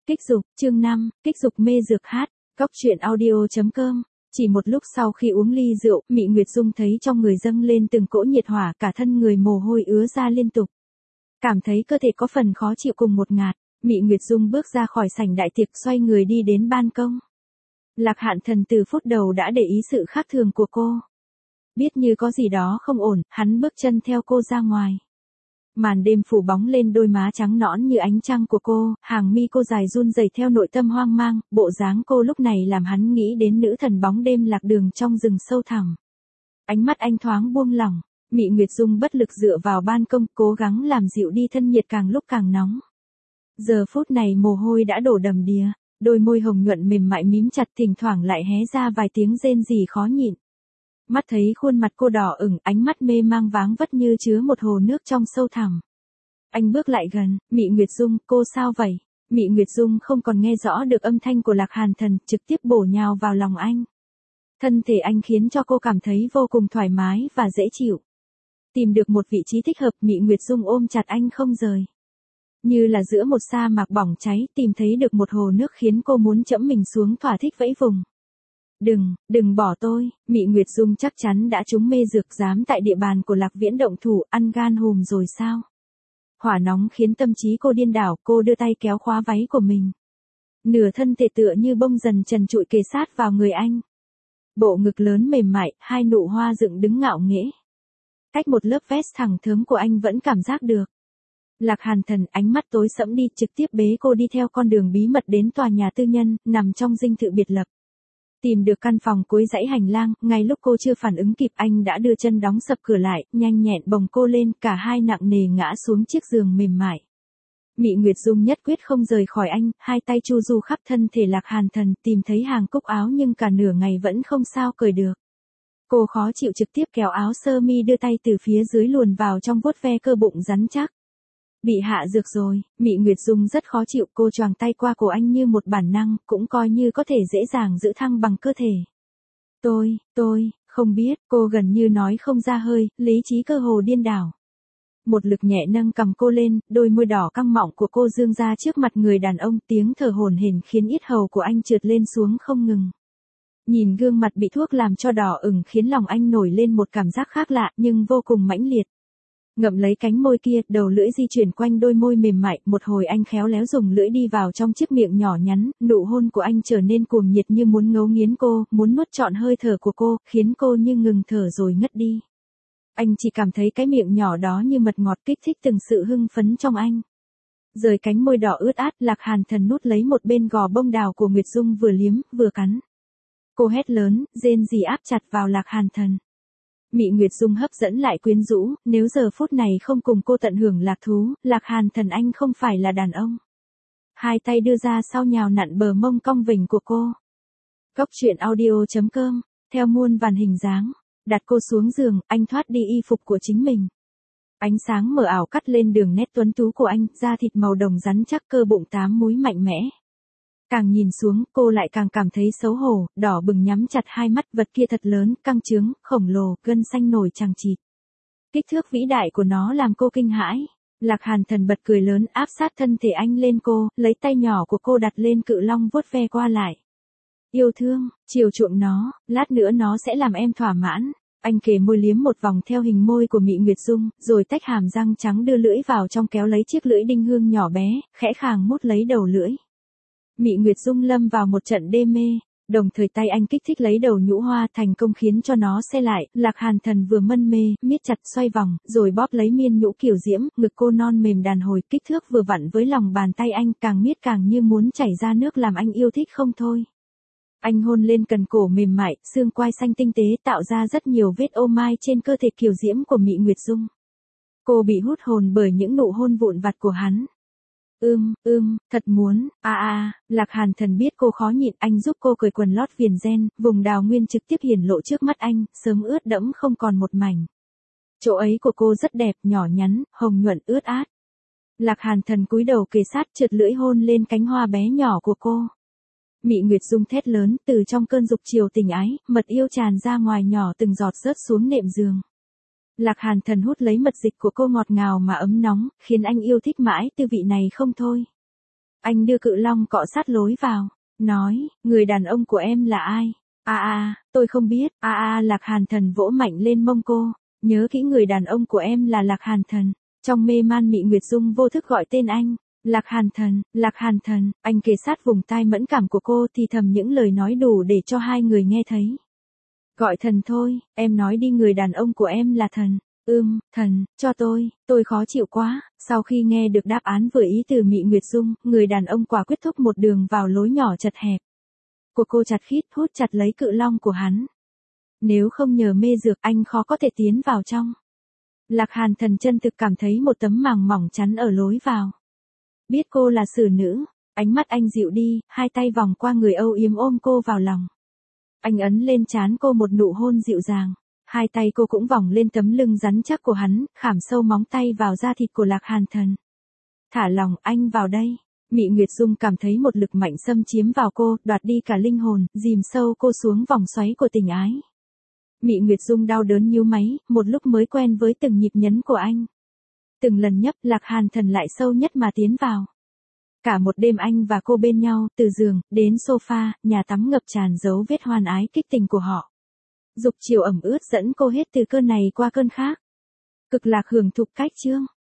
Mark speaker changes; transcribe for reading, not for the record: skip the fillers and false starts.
Speaker 1: Kích dục, chương 5, kích dục mê dược hát, góc truyện audio.com. Chỉ một lúc sau khi uống ly rượu, Mị Nguyệt Dung thấy trong người dâng lên từng cỗ nhiệt hỏa, cả thân người mồ hôi ứa ra liên tục. Cảm thấy cơ thể có phần khó chịu cùng một ngạt, Mị Nguyệt Dung bước ra khỏi sảnh đại tiệc, xoay người đi đến ban công. Lạc Hạn Thần từ phút đầu đã để ý sự khác thường của cô. Biết như có gì đó không ổn, hắn bước chân theo cô ra ngoài. Màn đêm phủ bóng lên đôi má trắng nõn như ánh trăng của cô, hàng mi cô dài run rẩy theo nội tâm hoang mang, bộ dáng cô lúc này làm hắn nghĩ đến nữ thần bóng đêm lạc đường trong rừng sâu thẳm. Ánh mắt anh thoáng buông lỏng, Mị Nguyệt Dung bất lực dựa vào ban công, cố gắng làm dịu đi thân nhiệt càng lúc càng nóng. Giờ phút này mồ hôi đã đổ đầm đìa, đôi môi hồng nhuận mềm mại mím chặt, thỉnh thoảng lại hé ra vài tiếng rên rỉ khó nhịn. Mắt thấy khuôn mặt cô đỏ ửng, ánh mắt mê mang váng vất như chứa một hồ nước trong sâu thẳm. Anh bước lại gần, Mị Nguyệt Dung, cô sao vậy? Mị Nguyệt Dung không còn nghe rõ được âm thanh của Lạc Hàn Thần, trực tiếp bổ nhào vào lòng anh. Thân thể anh khiến cho cô cảm thấy vô cùng thoải mái và dễ chịu. Tìm được một vị trí thích hợp, Mị Nguyệt Dung ôm chặt anh không rời. Như là giữa một sa mạc bỏng cháy, tìm thấy được một hồ nước khiến cô muốn chẫm mình xuống thỏa thích vẫy vùng. Đừng bỏ tôi, Mị Nguyệt Dung chắc chắn đã trúng mê dược, dám tại địa bàn của Lạc Viễn động thủ, ăn gan hùm rồi sao? Hỏa nóng khiến tâm trí cô điên đảo, cô đưa tay kéo khóa váy của mình. Nửa thân thể tựa như bông dần trần trụi kề sát vào người anh. Bộ ngực lớn mềm mại, hai nụ hoa dựng đứng ngạo nghễ. Cách một lớp vest thẳng thớm của anh vẫn cảm giác được. Lạc Hàn Thần ánh mắt tối sẫm đi, trực tiếp bế cô đi theo con đường bí mật đến tòa nhà tư nhân, nằm trong dinh thự biệt lập. Tìm được căn phòng cuối dãy hành lang, ngay lúc cô chưa phản ứng kịp, anh đã đưa chân đóng sập cửa lại, nhanh nhẹn bồng cô lên, cả hai nặng nề ngã xuống chiếc giường mềm mại. Mị Nguyệt Dung nhất quyết không rời khỏi anh, hai tay chu du khắp thân thể Lạc Hàn Thần, tìm thấy hàng cúc áo nhưng cả nửa ngày vẫn không sao cởi được. Cô khó chịu trực tiếp kéo áo sơ mi đưa tay từ phía dưới luồn vào trong vuốt ve cơ bụng rắn chắc. Bị hạ dược rồi, Mị Nguyệt Dung rất khó chịu, cô choàng tay qua cổ anh như một bản năng, cũng coi như có thể dễ dàng giữ thăng bằng cơ thể. Tôi, không biết, cô gần như nói không ra hơi, lý trí cơ hồ điên đảo. Một lực nhẹ nâng cầm cô lên, đôi môi đỏ căng mọng của cô dương ra trước mặt người đàn ông, tiếng thở hổn hển khiến yết hầu của anh trượt lên xuống không ngừng. Nhìn gương mặt bị thuốc làm cho đỏ ửng khiến lòng anh nổi lên một cảm giác khác lạ nhưng vô cùng mãnh liệt. Ngậm lấy cánh môi kia, đầu lưỡi di chuyển quanh đôi môi mềm mại, một hồi anh khéo léo dùng lưỡi đi vào trong chiếc miệng nhỏ nhắn, nụ hôn của anh trở nên cuồng nhiệt như muốn ngấu nghiến cô, muốn nuốt trọn hơi thở của cô, khiến cô như ngừng thở rồi ngất đi. Anh chỉ cảm thấy cái miệng nhỏ đó như mật ngọt kích thích từng sự hưng phấn trong anh. Rời cánh môi đỏ ướt át, Lạc Hàn Thần nút lấy một bên gò bông đào của Nguyệt Dung, vừa liếm, vừa cắn. Cô hét lớn, rên rỉ áp chặt vào Lạc Hàn Thần. Mị Nguyệt Dung hấp dẫn lại quyến rũ, nếu giờ phút này không cùng cô tận hưởng lạc thú, Lạc Hàn Thần anh không phải là đàn ông. Hai tay đưa ra sau nhào nặn bờ mông cong vểnh của cô. Góc truyện audio.com, theo muôn vàn hình dáng, đặt cô xuống giường, anh thoát đi y phục của chính mình. Ánh sáng mờ ảo cắt lên đường nét tuấn tú của anh, da thịt màu đồng rắn chắc, cơ bụng 8 múi mạnh mẽ. Càng nhìn xuống, cô lại càng cảm thấy xấu hổ, đỏ bừng nhắm chặt hai mắt, vật kia thật lớn, căng trướng, khổng lồ, gân xanh nổi chằng chịt. Kích thước vĩ đại của nó làm cô kinh hãi. Lạc Hàn Thần bật cười lớn, áp sát thân thể anh lên cô, lấy tay nhỏ của cô đặt lên cự long vuốt ve qua lại. Yêu thương, chiều chuộng nó, lát nữa nó sẽ làm em thỏa mãn. Anh kề môi liếm một vòng theo hình môi của Mị Nguyệt Dung, rồi tách hàm răng trắng đưa lưỡi vào trong, kéo lấy chiếc lưỡi đinh hương nhỏ bé, khẽ khàng mút lấy đầu lưỡi. Mị Nguyệt Dung lâm vào một trận đê mê, đồng thời tay anh kích thích lấy đầu nhũ hoa, thành công khiến cho nó xe lại. Lạc Hàn Thần vừa mân mê, miết chặt xoay vòng, rồi bóp lấy miên nhũ kiểu diễm, ngực cô non mềm đàn hồi, kích thước vừa vặn với lòng bàn tay anh, càng miết càng như muốn chảy ra nước, làm anh yêu thích không thôi. Anh hôn lên cần cổ mềm mại, xương quai xanh tinh tế, tạo ra rất nhiều vết ô mai trên cơ thể kiều diễm của Mị Nguyệt Dung. Cô bị hút hồn bởi những nụ hôn vụn vặt của hắn. Thật muốn, Lạc Hàn Thần biết cô khó nhịn, anh giúp cô cởi quần lót viền ren, vùng đào nguyên trực tiếp hiển lộ trước mắt anh, sớm ướt đẫm không còn một mảnh. Chỗ ấy của cô rất đẹp, nhỏ nhắn, hồng nhuận ướt át. Lạc Hàn Thần cúi đầu kề sát, trượt lưỡi hôn lên cánh hoa bé nhỏ của cô. Mị Nguyệt Dung thét lớn, từ trong cơn dục chiều tình ái, mật yêu tràn ra ngoài nhỏ từng giọt rớt xuống nệm giường. Lạc Hàn Thần hút lấy mật dịch của cô ngọt ngào mà ấm nóng, khiến anh yêu thích mãi tư vị này không thôi. Anh đưa cự long cọ sát lối vào, nói, người đàn ông của em là ai? Tôi không biết. Lạc Hàn Thần vỗ mạnh lên mông cô, nhớ kỹ người đàn ông của em là Lạc Hàn Thần. Trong mê man Mị Nguyệt Dung vô thức gọi tên anh. Lạc Hàn Thần, anh kề sát vùng tai mẫn cảm của cô thì thầm những lời nói đủ để cho hai người nghe thấy. Gọi thần thôi, em nói đi, người đàn ông của em là thần. Thần, cho tôi khó chịu quá. Sau khi nghe được đáp án vừa ý từ Mị Nguyệt Dung, người đàn ông quả quyết thúc một đường vào lối nhỏ chật hẹp của cô chặt khít, hút chặt lấy cự long của hắn. Nếu không nhờ mê dược anh khó có thể tiến vào trong. Lạc Hàn Thần chân thực cảm thấy một tấm màng mỏng chắn ở lối vào. Biết cô là xử nữ, ánh mắt anh dịu đi, hai tay vòng qua người âu yếm ôm cô vào lòng. Anh ấn lên trán cô một nụ hôn dịu dàng. Hai tay cô cũng vòng lên tấm lưng rắn chắc của hắn, khảm sâu móng tay vào da thịt của Lạc Hàn Thần. Thả lòng, anh vào đây. Mị Nguyệt Dung cảm thấy một lực mạnh xâm chiếm vào cô, đoạt đi cả linh hồn, dìm sâu cô xuống vòng xoáy của tình ái. Mị Nguyệt Dung đau đớn nhíu máy, một lúc mới quen với từng nhịp nhấn của anh. Từng lần nhấp, Lạc Hàn Thần lại sâu nhất mà tiến vào. Cả một đêm anh và cô bên nhau, từ giường, đến sofa, nhà tắm ngập tràn dấu vết hoan ái kích tình của họ. Dục chiều ẩm ướt dẫn cô hết từ cơn này qua cơn khác. Cực lạc hưởng thụ cách chương.